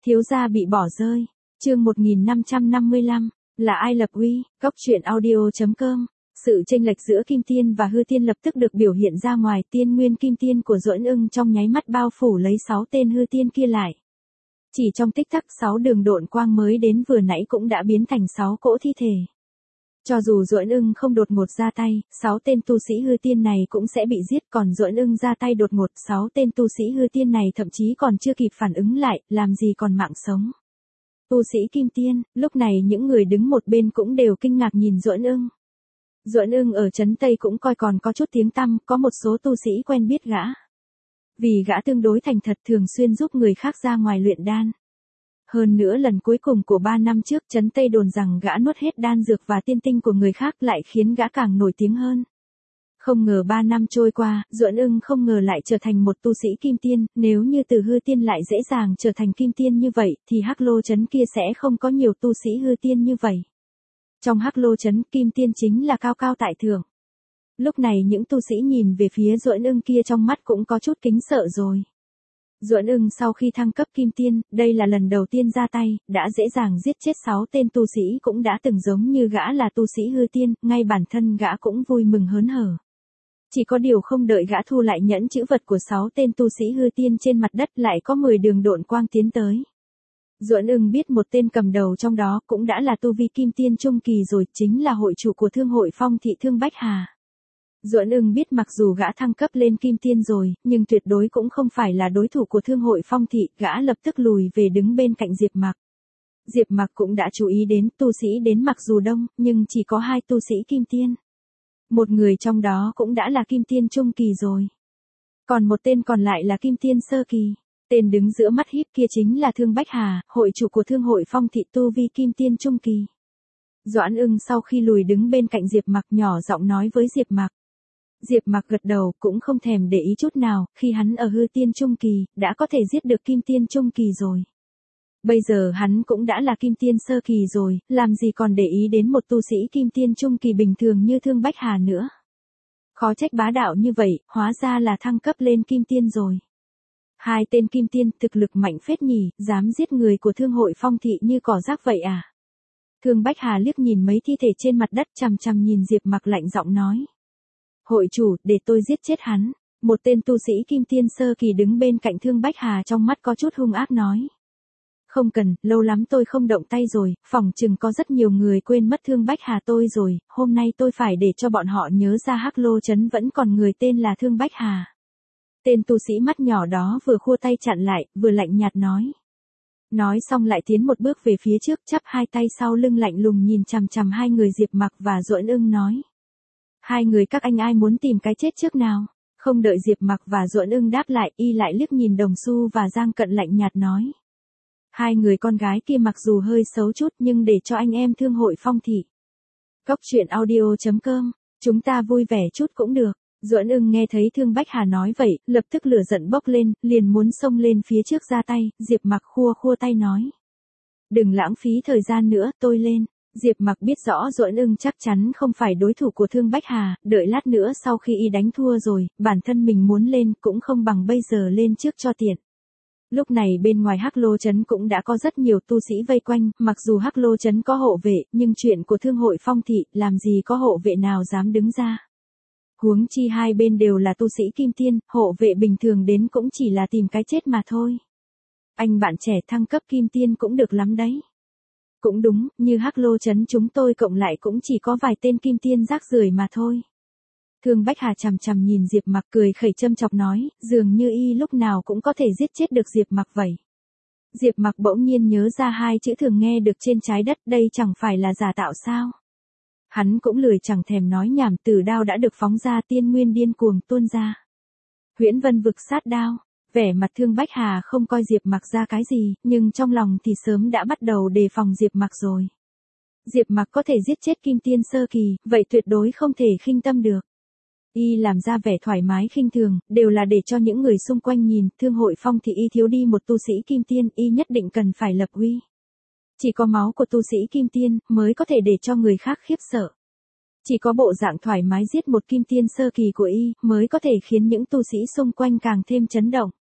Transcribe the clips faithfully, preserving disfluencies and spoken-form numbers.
Thiếu gia bị bỏ rơi. Chương một nghìn năm trăm năm mươi lăm, là ai lập uy? Cốc truyện audio chấm com. Sự chênh lệch giữa Kim Tiên và Hư Tiên lập tức được biểu hiện ra ngoài, tiên nguyên Kim Tiên của Duẫn Ưng trong nháy mắt bao phủ lấy sáu tên Hư Tiên kia lại. Chỉ trong tích tắc, sáu đường độn quang mới đến vừa nãy cũng đã biến thành sáu cỗ thi thể. Cho dù Duẫn Ưng không đột ngột ra tay, sáu tên tu sĩ Hư Tiên này cũng sẽ bị giết, còn Duẫn Ưng ra tay đột ngột, sáu tên tu sĩ Hư Tiên này thậm chí còn chưa kịp phản ứng lại, làm gì còn mạng sống. Tu sĩ Kim Tiên, lúc này những người đứng một bên cũng đều kinh ngạc nhìn Duẫn Ưng. Duẫn Ưng ở trấn Tây cũng coi còn có chút tiếng tăm, có một số tu sĩ quen biết gã. Vì gã tương đối thành thật, thường xuyên giúp người khác ra ngoài luyện đan. Hơn nữa lần cuối cùng của ba năm trước, trấn Tây đồn rằng gã nuốt hết đan dược và tiên tinh của người khác lại khiến gã càng nổi tiếng hơn. Không ngờ ba năm trôi qua, Duẫn Ưng không ngờ lại trở thành một tu sĩ Kim Tiên, nếu như từ Hư Tiên lại dễ dàng trở thành Kim Tiên như vậy, thì Hắc Lô trấn kia sẽ không có nhiều tu sĩ Hư Tiên như vậy. Trong Hắc Lô trấn, Kim Tiên chính là cao cao tại thượng. Lúc này những tu sĩ nhìn về phía Duẫn Ưng kia trong mắt cũng có chút kính sợ rồi. Duẫn Ưng sau khi thăng cấp Kim Tiên, đây là lần đầu tiên ra tay, đã dễ dàng giết chết sáu tên tu sĩ cũng đã từng giống như gã là tu sĩ Hư Tiên, ngay bản thân gã cũng vui mừng hớn hở. Chỉ có điều không đợi gã thu lại nhẫn chữ vật của sáu tên tu sĩ Hư Tiên trên mặt đất, lại có mười đường độn quang tiến tới. Duẫn Ưng biết một tên cầm đầu trong đó cũng đã là tu vi Kim Tiên trung kỳ rồi, chính là hội chủ của Thương hội Phong Thị Thương Bách Hà. Duẫn Ưng biết mặc dù gã thăng cấp lên Kim Tiên rồi, nhưng tuyệt đối cũng không phải là đối thủ của Thương hội Phong Thị, gã lập tức lùi về đứng bên cạnh Diệp Mặc. Diệp Mặc cũng đã chú ý đến, tu sĩ đến mặc dù đông, nhưng chỉ có hai tu sĩ Kim Tiên. Một người trong đó cũng đã là Kim Tiên trung kỳ rồi. Còn một tên còn lại là Kim Tiên sơ kỳ. Tên đứng giữa mắt híp kia chính là Thương Bách Hà, hội chủ của Thương hội Phong Thị, tu vi Kim Tiên trung kỳ. Duẫn Ưng sau khi lùi đứng bên cạnh Diệp Mặc nhỏ giọng nói với Diệp Mặc. Diệp Mặc gật đầu, cũng không thèm để ý chút nào, khi hắn ở Hư Tiên trung kỳ, đã có thể giết được Kim Tiên trung kỳ rồi. Bây giờ hắn cũng đã là Kim Tiên sơ kỳ rồi, làm gì còn để ý đến một tu sĩ Kim Tiên trung kỳ bình thường như Thương Bách Hà nữa. Khó trách bá đạo như vậy, hóa ra là thăng cấp lên Kim Tiên rồi. Hai tên Kim Tiên thực lực mạnh phết nhỉ, dám giết người của Thương hội Phong Thị như cỏ rác vậy à? Thương Bách Hà liếc nhìn mấy thi thể trên mặt đất, chằm chằm nhìn Diệp Mặc lạnh giọng nói. Hội chủ, để tôi giết chết hắn. Một tên tu sĩ Kim Tiên sơ kỳ đứng bên cạnh Thương Bách Hà trong mắt có chút hung ác nói. Không cần, lâu lắm tôi không động tay rồi, phỏng chừng có rất nhiều người quên mất Thương Bách Hà tôi rồi, hôm nay tôi phải để cho bọn họ nhớ ra Hắc Lô trấn vẫn còn người tên là Thương Bách Hà. Tên tu sĩ mắt nhỏ đó vừa khua tay chặn lại, vừa lạnh nhạt nói. Nói xong lại tiến một bước về phía trước, chắp hai tay sau lưng lạnh lùng nhìn chằm chằm hai người Diệp Mặc và Duẫn Ưng nói. Hai người các anh ai muốn tìm cái chết trước nào? Không đợi Diệp Mặc và Duẫn Ưng đáp lại, y lại liếc nhìn Đồng Xu và Giang Cận lạnh nhạt nói. Hai người con gái kia mặc dù hơi xấu chút nhưng để cho anh em Thương hội Phong Thị. Cốc truyện audio chấm com, chúng ta vui vẻ chút cũng được. Duẫn Ưng nghe thấy Thương Bách Hà nói vậy, lập tức lửa giận bốc lên, liền muốn xông lên phía trước ra tay, Diệp Mặc khua khua tay nói. Đừng lãng phí thời gian nữa, tôi lên. Diệp Mặc biết rõ Duẫn Ưng chắc chắn không phải đối thủ của Thương Bách Hà, đợi lát nữa sau khi y đánh thua rồi, bản thân mình muốn lên cũng không bằng bây giờ lên trước cho tiện. Lúc này bên ngoài Hắc Lô trấn cũng đã có rất nhiều tu sĩ vây quanh, mặc dù Hắc Lô trấn có hộ vệ, nhưng chuyện của Thương hội Phong Thị, làm gì có hộ vệ nào dám đứng ra. Huống chi hai bên đều là tu sĩ Kim Tiên, hộ vệ bình thường đến cũng chỉ là tìm cái chết mà thôi. Anh bạn trẻ thăng cấp Kim Tiên cũng được lắm đấy. Cũng đúng, như Hắc Lô trấn chúng tôi cộng lại cũng chỉ có vài tên Kim Tiên rác rưởi mà thôi. Thương Bách Hà chằm chằm nhìn Diệp Mặc cười khẩy châm chọc nói, dường như y lúc nào cũng có thể giết chết được Diệp Mặc vậy. Diệp Mặc bỗng nhiên nhớ ra hai chữ thường nghe được trên trái đất, đây chẳng phải là giả tạo sao? Hắn cũng lười chẳng thèm nói nhảm, tử đao đã được phóng ra, tiên nguyên điên cuồng tuôn ra. Huyễn Vân vực sát đao. Vẻ mặt Thương Bách Hà không coi Diệp Mặc ra cái gì, nhưng trong lòng thì sớm đã bắt đầu đề phòng Diệp Mặc rồi. Diệp Mặc có thể giết chết Kim Tiên sơ kỳ, vậy tuyệt đối không thể khinh tâm được. Y làm ra vẻ thoải mái khinh thường, đều là để cho những người xung quanh nhìn, Thương hội Phong Thị y thiếu đi một tu sĩ Kim Tiên, y nhất định cần phải lập uy. Chỉ có máu của tu sĩ Kim Tiên mới có thể để cho người khác khiếp sợ. Chỉ có bộ dạng thoải mái giết một Kim Tiên sơ kỳ của y mới có thể khiến những tu sĩ xung quanh càng thêm chấn động.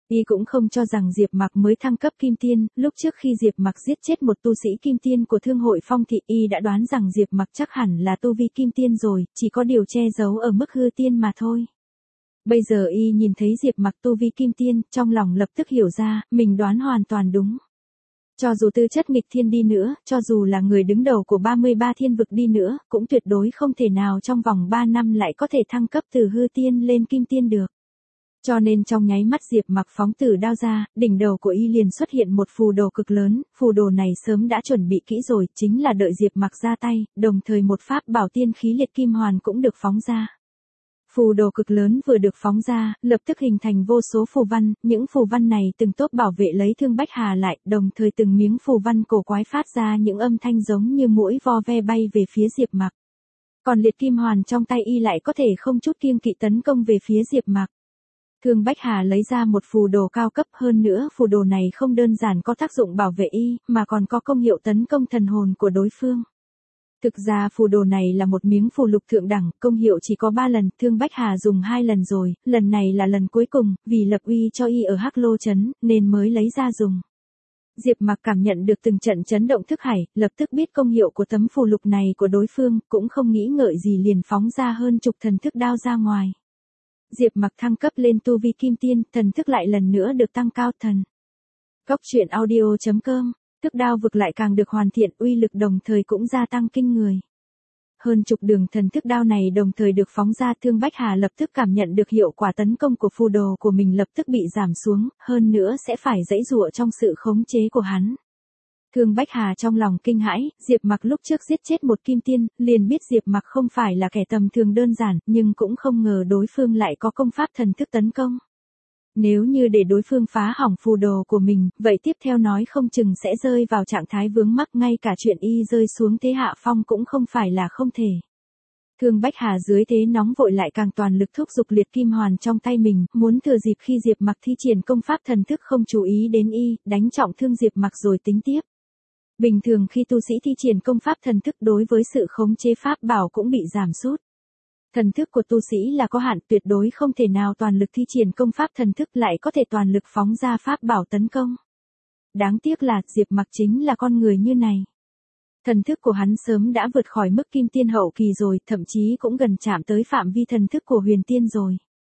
Y cũng không cho rằng Diệp Mặc mới thăng cấp kim tiên, lúc trước khi Diệp Mặc giết chết một tu sĩ kim tiên của Thương hội Phong Thị, Y đã đoán rằng Diệp Mặc chắc hẳn là tu vi kim tiên rồi, chỉ có điều che giấu ở mức hư tiên mà thôi. Bây giờ Y nhìn thấy Diệp Mặc tu vi kim tiên, trong lòng lập tức hiểu ra, mình đoán hoàn toàn đúng. Cho dù tư chất nghịch thiên đi nữa, cho dù là người đứng đầu của ba mươi ba thiên vực đi nữa, cũng tuyệt đối không thể nào trong vòng ba năm lại có thể thăng cấp từ hư tiên lên kim tiên được. Cho nên trong nháy mắt Diệp Mặc phóng tử đao ra, đỉnh đầu của Y liền xuất hiện một phù đồ cực lớn, phù đồ này sớm đã chuẩn bị kỹ rồi, chính là đợi Diệp Mặc ra tay, đồng thời một pháp bảo tiên khí liệt kim hoàn cũng được phóng ra. Phù đồ cực lớn vừa được phóng ra, lập tức hình thành vô số phù văn, những phù văn này từng tốt bảo vệ lấy Thương Bách Hà lại, đồng thời từng miếng phù văn cổ quái phát ra những âm thanh giống như mũi vo ve bay về phía Diệp Mặc. Còn liệt kim hoàn trong tay Y lại có thể không chút kiêng kỵ tấn công về phía Diệp Mặc. Thương Bách Hà lấy ra một phù đồ cao cấp, hơn nữa phù đồ này không đơn giản có tác dụng bảo vệ Y, mà còn có công hiệu tấn công thần hồn của đối phương. Thực ra phù đồ này là một miếng phù lục thượng đẳng, công hiệu chỉ có ba lần, Thương Bách Hà dùng hai lần rồi, lần này là lần cuối cùng, vì lập uy cho Y ở Hắc Lô Trấn, nên mới lấy ra dùng. Diệp Mặc cảm nhận được từng trận chấn động thức hải, lập tức biết công hiệu của tấm phù lục này của đối phương, cũng không nghĩ ngợi gì liền phóng ra hơn chục thần thức đao ra ngoài. Diệp Mặc thăng cấp lên tu vi kim tiên, thần thức lại lần nữa được tăng cao thần. Góc truyện audio chấm com, thức đao vực lại càng được hoàn thiện, uy lực đồng thời cũng gia tăng kinh người. Hơn chục đường thần thức đao này đồng thời được phóng ra, Thương Bách Hà lập tức cảm nhận được hiệu quả tấn công của phù đồ của mình lập tức bị giảm xuống, hơn nữa sẽ phải giãy giụa trong sự khống chế của hắn. Thương Bách Hà trong lòng kinh hãi, Diệp Mặc lúc trước giết chết một kim tiên, liền biết Diệp Mặc không phải là kẻ tầm thường đơn giản, nhưng cũng không ngờ đối phương lại có công pháp thần thức tấn công. Nếu như để đối phương phá hỏng phù đồ của mình, vậy tiếp theo nói không chừng sẽ rơi vào trạng thái vướng mắc, ngay cả chuyện Y rơi xuống thế hạ phong cũng không phải là không thể. Thương Bách Hà dưới thế nóng vội lại càng toàn lực thúc giục liệt kim hoàn trong tay mình, muốn thừa dịp khi Diệp Mặc thi triển công pháp thần thức không chú ý đến Y, đánh trọng thương Diệp Mặc rồi tính tiếp. Bình thường khi tu sĩ thi triển công pháp thần thức đối với sự khống chế pháp bảo cũng bị giảm sút. Thần thức của tu sĩ là có hạn, tuyệt đối không thể nào toàn lực thi triển công pháp thần thức lại có thể toàn lực phóng ra pháp bảo tấn công. Đáng tiếc là Diệp Mặc chính là con người như này. Thần thức của hắn sớm đã vượt khỏi mức kim tiên hậu kỳ rồi, thậm chí cũng gần chạm tới phạm vi thần thức của huyền tiên rồi.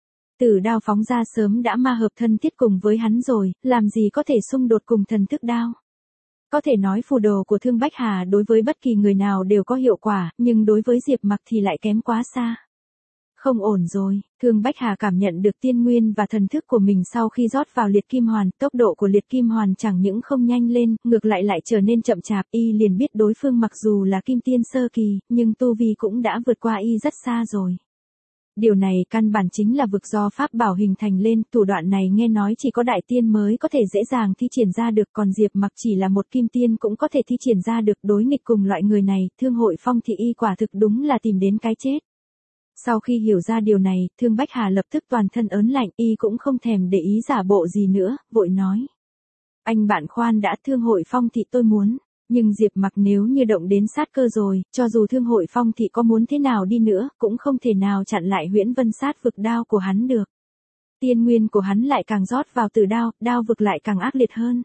Tử đao phóng ra sớm đã ma hợp thân thiết cùng với hắn rồi, làm gì có thể xung đột cùng thần thức đao. Có thể nói phù đồ của Thương Bách Hà đối với bất kỳ người nào đều có hiệu quả, nhưng đối với Diệp Mặc thì lại kém quá xa. Không ổn rồi, Thương Bách Hà cảm nhận được tiên nguyên và thần thức của mình sau khi rót vào liệt kim hoàn, tốc độ của liệt kim hoàn chẳng những không nhanh lên, ngược lại lại trở nên chậm chạp, Y liền biết đối phương mặc dù là kim tiên sơ kỳ, nhưng tu vi cũng đã vượt qua Y rất xa rồi. Điều này căn bản chính là vực do pháp bảo hình thành lên, thủ đoạn này nghe nói chỉ có đại tiên mới có thể dễ dàng thi triển ra được, còn Diệp Mặc chỉ là một kim tiên cũng có thể thi triển ra được, đối nghịch cùng loại người này, Thương hội Phong Thị Y quả thực đúng là tìm đến cái chết. Sau khi hiểu ra điều này, Thương Bách Hà lập tức toàn thân ớn lạnh, Y cũng không thèm để ý giả bộ gì nữa, vội nói. Anh bạn khoan đã, Thương hội Phong Thị tôi muốn. Nhưng Diệp Mặc nếu như động đến sát cơ rồi, cho dù Thương hội Phong Thị có muốn thế nào đi nữa, cũng không thể nào chặn lại huyễn vân sát vực đao của hắn được. Tiên nguyên của hắn lại càng rót vào tử đao, đao vực lại càng ác liệt hơn.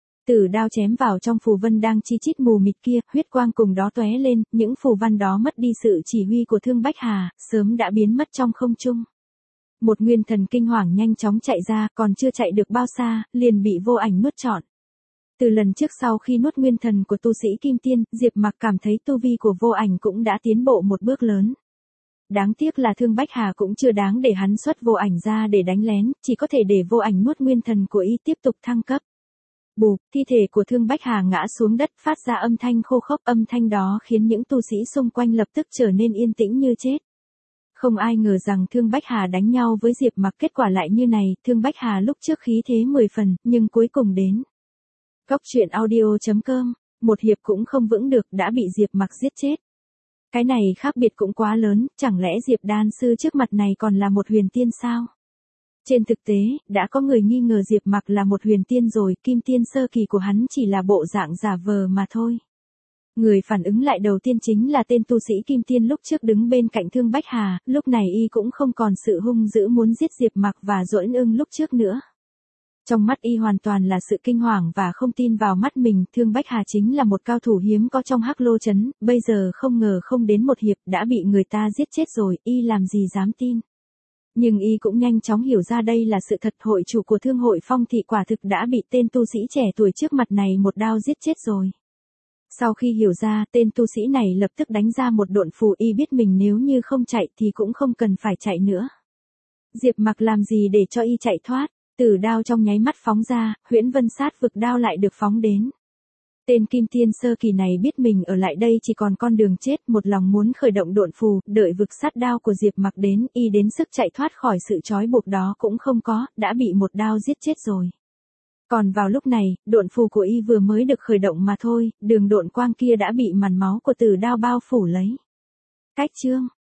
Tử đao chém vào trong phù vân đang chi chít mù mịt kia, huyết quang cùng đó tóe lên, những phù văn đó mất đi sự chỉ huy của Thương Bách Hà, sớm đã biến mất trong không trung. Một nguyên thần kinh hoàng nhanh chóng chạy ra, còn chưa chạy được bao xa, liền bị vô ảnh nuốt trọn. Từ lần trước sau khi nuốt nguyên thần của tu sĩ Kim Tiên, Diệp Mặc cảm thấy tu vi của vô ảnh cũng đã tiến bộ một bước lớn. Đáng tiếc là Thương Bách Hà cũng chưa đáng để hắn xuất vô ảnh ra để đánh lén, chỉ có thể để vô ảnh nuốt nguyên thần của Y tiếp tục thăng cấp. Bụp, thi thể của Thương Bách Hà ngã xuống đất phát ra âm thanh khô khốc, âm thanh đó khiến những tu sĩ xung quanh lập tức trở nên yên tĩnh như chết. Không ai ngờ rằng Thương Bách Hà đánh nhau với Diệp Mặc kết quả lại như này, Thương Bách Hà lúc trước khí thế mười phần, nhưng cuối cùng đến. Góc truyện audio chấm com, một hiệp cũng không vững được đã bị Diệp Mặc giết chết. Cái này khác biệt cũng quá lớn, chẳng lẽ Diệp đan sư trước mặt này còn là một huyền tiên sao? Trên thực tế, đã có người nghi ngờ Diệp Mặc là một huyền tiên rồi, kim tiên sơ kỳ của hắn chỉ là bộ dạng giả vờ mà thôi. Người phản ứng lại đầu tiên chính là tên tu sĩ kim tiên lúc trước đứng bên cạnh Thương Bách Hà, lúc này Y cũng không còn sự hung dữ muốn giết Diệp Mặc và Duẫn Ưng lúc trước nữa. Trong mắt y hoàn toàn là sự kinh hoàng và không tin vào mắt mình, Thương Bách Hà chính là một cao thủ hiếm có trong Hắc Lô trấn, bây giờ không ngờ không đến một hiệp đã bị người ta giết chết rồi, y làm gì dám tin. Nhưng y cũng nhanh chóng hiểu ra đây là sự thật, hội chủ của thương hội Phong Thị quả thực đã bị tên tu sĩ trẻ tuổi trước mặt này một đao giết chết rồi. Sau khi hiểu ra, tên tu sĩ này lập tức đánh ra một độn phù, y biết mình nếu như không chạy thì cũng không cần phải chạy nữa. Diệp Mặc làm gì để cho y chạy thoát, tử đao trong nháy mắt phóng ra, Huyễn Vân Sát vực đao lại được phóng đến. Tên kim tiên sơ kỳ này biết mình ở lại đây chỉ còn con đường chết, một lòng muốn khởi động độn phù, đợi vực sát đao của Diệp Mặc đến, y đến sức chạy thoát khỏi sự trói buộc đó cũng không có, đã bị một đao giết chết rồi. Còn vào lúc này, độn phù của y vừa mới được khởi động mà thôi, đường độn quang kia đã bị màn máu của tử đao bao phủ lấy. Cách chương